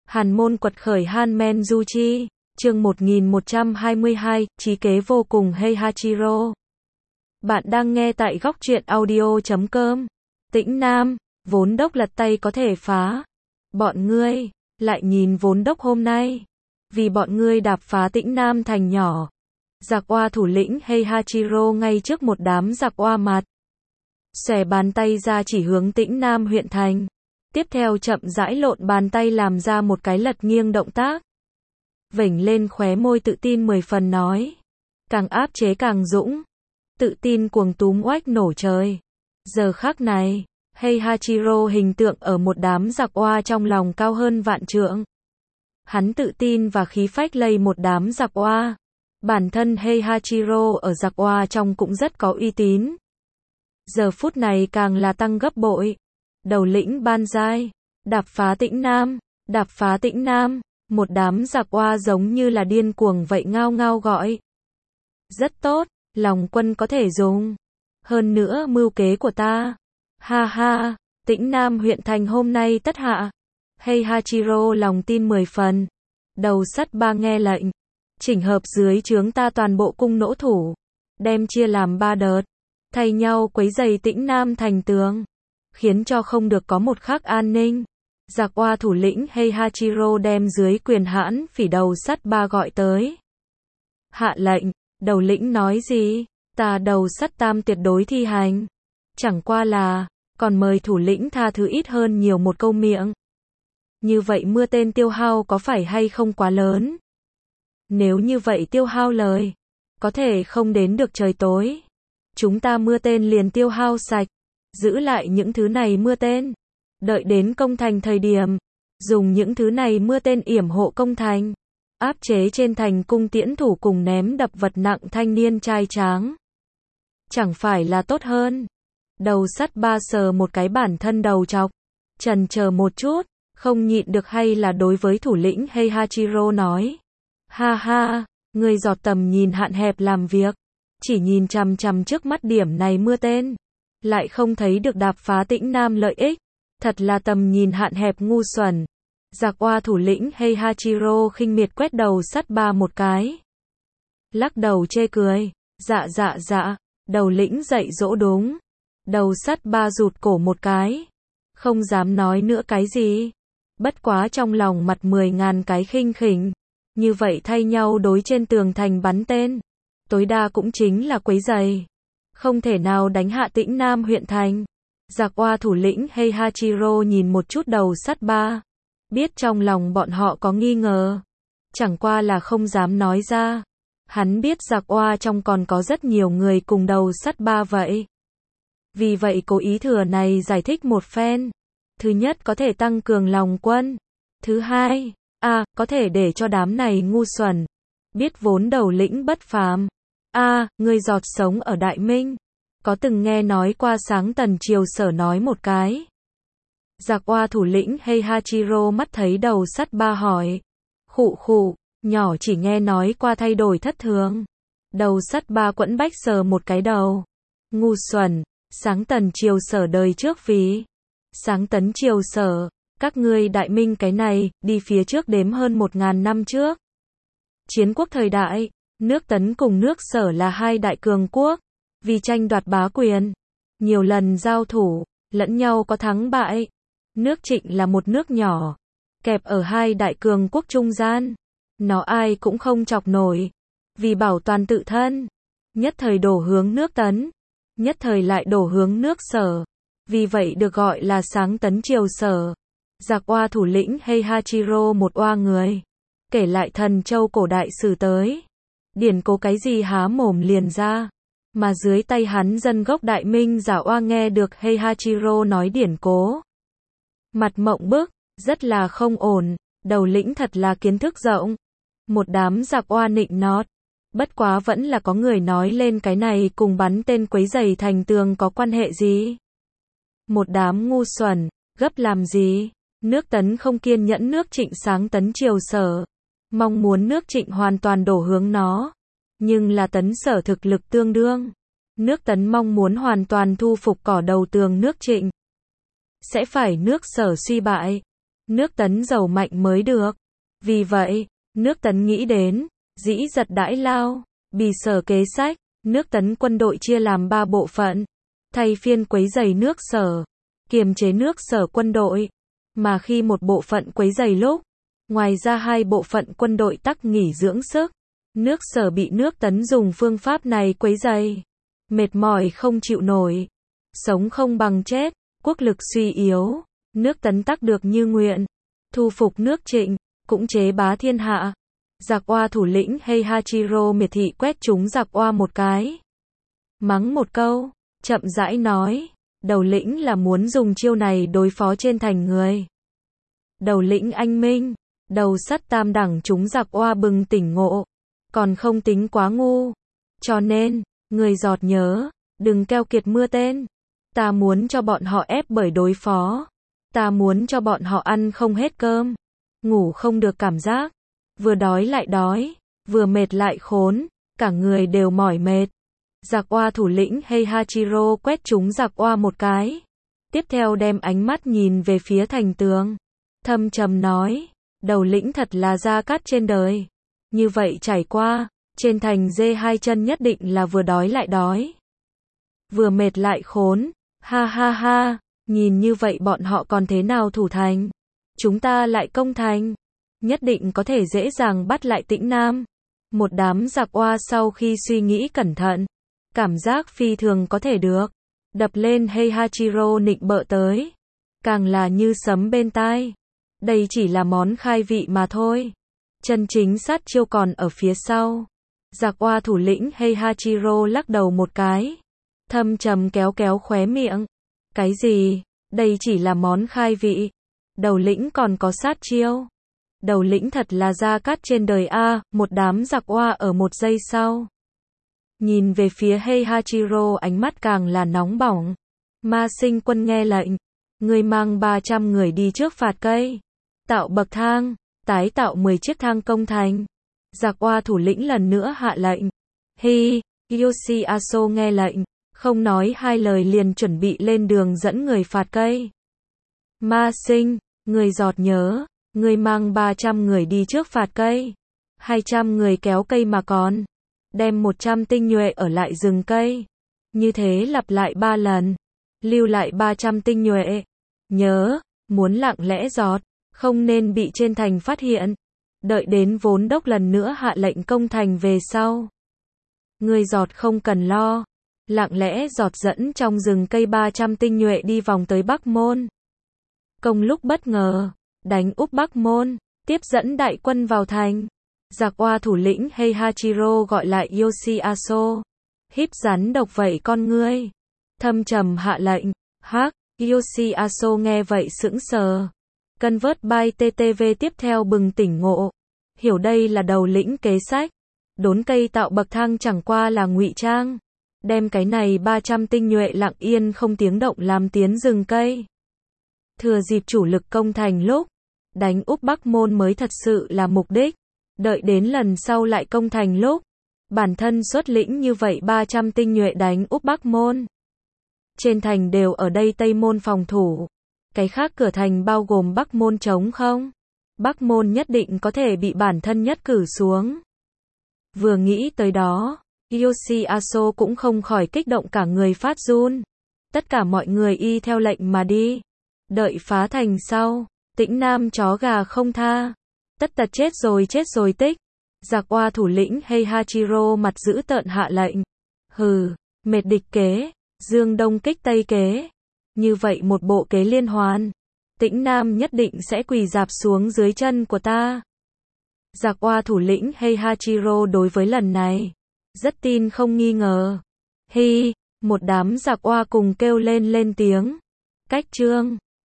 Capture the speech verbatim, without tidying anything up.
Hàn môn quật khởi Han Du Chi, chương một nghìn một trăm hai mươi hai, trí kế vô cùng Heihachiro. Bạn đang nghe tại góc truyện audio chấm com. Tĩnh Nam, vốn đốc lật tay có thể phá. Bọn ngươi, lại nhìn vốn đốc hôm nay. Vì bọn ngươi đạp phá Tĩnh Nam thành nhỏ. Giặc oa thủ lĩnh Heihachiro ngay trước một đám giặc oa mặt. Xòe bàn tay ra chỉ hướng Tĩnh Nam huyện thành. Tiếp theo chậm rãi lộn bàn tay làm ra một cái lật nghiêng động tác. Vểnh lên khóe môi tự tin mười phần nói. Càng áp chế càng dũng. Tự tin cuồng túm oách nổ trời. Giờ khắc này, Heihachiro hình tượng ở một đám giặc oa trong lòng cao hơn vạn trượng. Hắn tự tin và khí phách lây một đám giặc oa. Bản thân Heihachiro ở giặc oa trong cũng rất có uy tín. Giờ phút này càng là tăng gấp bội. Đầu lĩnh Banzai, đạp phá Tĩnh Nam, đạp phá Tĩnh Nam, một đám giặc oa giống như là điên cuồng vậy ngao ngao gọi. Rất tốt, lòng quân có thể dùng. Hơn nữa mưu kế của ta. Ha ha, Tĩnh Nam huyện thành hôm nay tất hạ. Heihachiro lòng tin mười phần. Đầu sắt ba nghe lệnh. Chỉnh hợp dưới trướng ta toàn bộ cung nỗ thủ. Đem chia làm ba đợt. Thay nhau quấy giày Tĩnh Nam thành tường. Khiến cho không được có một khắc an ninh. Giặc oa thủ lĩnh Heihachiro đem dưới quyền hãn phỉ đầu sắt ba gọi tới. Hạ lệnh, đầu lĩnh nói gì? Ta đầu sắt tam tuyệt đối thi hành. Chẳng qua là, còn mời thủ lĩnh tha thứ ít hơn nhiều một câu miệng. Như vậy mưa tên tiêu hao có phải hay không quá lớn? Nếu như vậy tiêu hao lời, có thể không đến được trời tối. Chúng ta mưa tên liền tiêu hao sạch. Giữ lại những thứ này mưa tên. Đợi đến công thành thời điểm. Dùng những thứ này mưa tên yểm hộ công thành. Áp chế trên thành cung tiễn thủ cùng ném đập vật nặng thanh niên trai tráng. Chẳng phải là tốt hơn. Đầu sắt ba sờ một cái bản thân đầu chọc. Chần chờ một chút. Không nhịn được hay là đối với thủ lĩnh Heihachiro nói. Ha ha, người giọt tầm nhìn hạn hẹp làm việc. Chỉ nhìn chằm chằm trước mắt điểm này mưa tên. Lại không thấy được đạp phá Tĩnh Nam lợi ích. Thật là tầm nhìn hạn hẹp ngu xuẩn. Giặc oa thủ lĩnh Heihachiro khinh miệt quét đầu sắt ba một cái. Lắc đầu chê cười. Dạ dạ dạ. Đầu lĩnh dạy dỗ đúng. Đầu sắt ba rụt cổ một cái. Không dám nói nữa cái gì. Bất quá trong lòng mặt mười ngàn cái khinh khỉnh. Như vậy thay nhau đối trên tường thành bắn tên. Tối đa cũng chính là quấy giày. Không thể nào đánh hạ Tĩnh Nam huyện thành. Giặc oa thủ lĩnh Heihachiro nhìn một chút đầu sắt ba. Biết trong lòng bọn họ có nghi ngờ. Chẳng qua là không dám nói ra. Hắn biết giặc oa trong còn có rất nhiều người cùng đầu sắt ba vậy. Vì vậy cố ý thừa này giải thích một phen. Thứ nhất có thể tăng cường lòng quân. Thứ hai, a à, có thể để cho đám này ngu xuẩn. Biết vốn đầu lĩnh bất phàm. A, à, người giọt sống ở Đại Minh. Có từng nghe nói qua sáng tần triều sở nói một cái. Giặc oa thủ lĩnh Heihachiro mắt thấy đầu sắt ba hỏi. Khụ khụ, nhỏ chỉ nghe nói qua thay đổi thất thường. Đầu sắt ba quẫn bách sờ một cái đầu. Ngu xuẩn, sáng tần triều sở đời trước vì. Sáng tấn triều sở, các ngươi Đại Minh cái này, đi phía trước đếm hơn một ngàn năm trước. Chiến quốc thời đại. Nước Tấn cùng nước Sở là hai đại cường quốc, vì tranh đoạt bá quyền, nhiều lần giao thủ, lẫn nhau có thắng bại. Nước Trịnh là một nước nhỏ, kẹp ở hai đại cường quốc trung gian, nó ai cũng không chọc nổi, vì bảo toàn tự thân, nhất thời đổ hướng nước Tấn, nhất thời lại đổ hướng nước Sở, vì vậy được gọi là sáng tấn triều Sở. Giặc oa thủ lĩnh Heihachiro một oa người, kể lại thần châu cổ đại sử tới. Điển cố cái gì há mồm liền ra. Mà dưới tay hắn dân gốc Đại Minh giả oa nghe được Heihachiro nói điển cố. Mặt mộng bức, rất là không ổn. Đầu lĩnh thật là kiến thức rộng. Một đám giặc oa nịnh nót. Bất quá vẫn là có người nói lên cái này cùng bắn tên quấy giày thành tường có quan hệ gì. Một đám ngu xuẩn, gấp làm gì. Nước Tấn không kiên nhẫn nước Trịnh sáng tấn triều sở. Mong muốn nước Trịnh hoàn toàn đổ hướng nó. Nhưng là Tấn Sở thực lực tương đương. Nước Tấn mong muốn hoàn toàn thu phục cỏ đầu tường nước Trịnh. Sẽ phải nước Sở suy bại. nước Tấn giàu mạnh mới được. Vì vậy, nước Tấn nghĩ đến, dĩ giật đãi lao, bì sở kế sách, nước Tấn quân đội chia làm ba bộ phận, thay phiên quấy rầy nước Sở, kiềm chế nước Sở quân đội, mà khi một bộ phận quấy rầy lúc, ngoài ra hai bộ phận quân đội tắc nghỉ dưỡng sức, nước Sở bị nước Tấn dùng phương pháp này quấy rầy, mệt mỏi không chịu nổi, sống không bằng chết, quốc lực suy yếu, nước Tấn tắc được như nguyện, thu phục nước Trịnh, cũng chế bá thiên hạ. Giặc Oa thủ lĩnh Heihachiro miệt thị quét chúng giặc Oa một cái, mắng một câu, chậm rãi nói, đầu lĩnh là muốn dùng chiêu này đối phó trên thành người. Đầu lĩnh anh minh, đầu sắt tam đẳng chúng giặc Oa bừng tỉnh ngộ, còn không tính quá ngu, cho nên, người giọt nhớ, đừng keo kiệt mưa tên, ta muốn cho bọn họ ép bởi đối phó, ta muốn cho bọn họ ăn không hết cơm, ngủ không được cảm giác, vừa đói lại đói, vừa mệt lại khốn, cả người đều mỏi mệt. Giặc Oa thủ lĩnh Heihachiro quét chúng giặc Oa một cái, tiếp theo đem ánh mắt nhìn về phía thành tường, thâm trầm nói, đầu lĩnh thật là gia cát trên đời, như vậy trải qua, trên thành dê hai chân nhất định là vừa đói lại đói, vừa mệt lại khốn, ha ha ha, nhìn như vậy bọn họ còn thế nào thủ thành, chúng ta lại công thành, nhất định có thể dễ dàng bắt lại Tĩnh Nam. Một đám giặc Oa sau khi suy nghĩ cẩn thận, cảm giác phi thường có thể được, đập lên Heihachiro nịnh bợ tới, càng là như sấm bên tai. Đây chỉ là món khai vị mà thôi, chân chính sát chiêu còn ở phía sau. Giặc Oa thủ lĩnh Heihachiro lắc đầu một cái, thâm trầm kéo kéo khóe miệng. Cái gì? Đây chỉ là món khai vị. Đầu lĩnh còn có sát chiêu. Đầu lĩnh thật là gia cát trên đời a, một đám giặc Oa ở một giây sau. Nhìn về phía Heihachiro ánh mắt càng là nóng bỏng. Ma Sinh Quân nghe lệnh, người mang ba trăm người đi trước phạt cây, tạo bậc thang, tái tạo mười chiếc thang công thành. Giặc Oa thủ lĩnh lần nữa hạ lệnh. Hi, Yoshiaso nghe lệnh, không nói hai lời liền chuẩn bị lên đường dẫn người phạt cây. Ma Sinh, người giọt nhớ, người mang ba trăm người đi trước phạt cây, hai trăm người kéo cây mà còn, đem một trăm tinh nhuệ ở lại rừng cây. Như thế lặp lại ba lần, lưu lại ba trăm tinh nhuệ. Nhớ, muốn lặng lẽ giọt, không nên bị trên thành phát hiện. Đợi đến vốn đốc lần nữa hạ lệnh công thành về sau. Người giọt không cần lo, lặng lẽ giọt dẫn trong rừng cây ba trăm tinh nhuệ đi vòng tới Bắc Môn. Công lúc bất ngờ, đánh úp Bắc Môn, tiếp dẫn đại quân vào thành. Giặc Oa thủ lĩnh Heihachiro gọi lại Yoshiaso, híp rắn độc vậy con ngươi, thâm trầm hạ lệnh. Hắc, Yoshiaso nghe vậy sững sờ. Cân vớt bay tê tê vê tiếp theo bừng tỉnh ngộ, hiểu đây là đầu lĩnh kế sách. Đốn cây tạo bậc thang chẳng qua là ngụy trang, đem cái này ba trăm tinh nhuệ lặng yên không tiếng động làm tiến rừng cây. Thừa dịp chủ lực công thành lúc, đánh úp Bắc Môn mới thật sự là mục đích. Đợi đến lần sau lại công thành lúc, bản thân xuất lĩnh như vậy ba trăm tinh nhuệ đánh úp Bắc Môn. Trên thành đều ở đây Tây Môn phòng thủ. Cái khác cửa thành bao gồm Bắc Môn trống không? Bắc Môn nhất định có thể bị bản thân nhất cử xuống. Vừa nghĩ tới đó, Yoshiaso cũng không khỏi kích động cả người phát run. Tất cả mọi người y theo lệnh mà đi. Đợi phá thành sau, Tĩnh Nam chó gà không tha. Tất tật chết rồi chết rồi tích. Giặc Oa thủ lĩnh Heihachiro mặt dữ tợn hạ lệnh. Hừ, mệt địch kế, dương đông kích tây kế. Như vậy một bộ kế liên hoàn, Tĩnh Nam nhất định sẽ quỳ rạp xuống dưới chân của ta. Giặc Oa thủ lĩnh Heihachiro đối với lần này, rất tin không nghi ngờ. Hi, một đám giặc Oa cùng kêu lên lên tiếng. Cách chương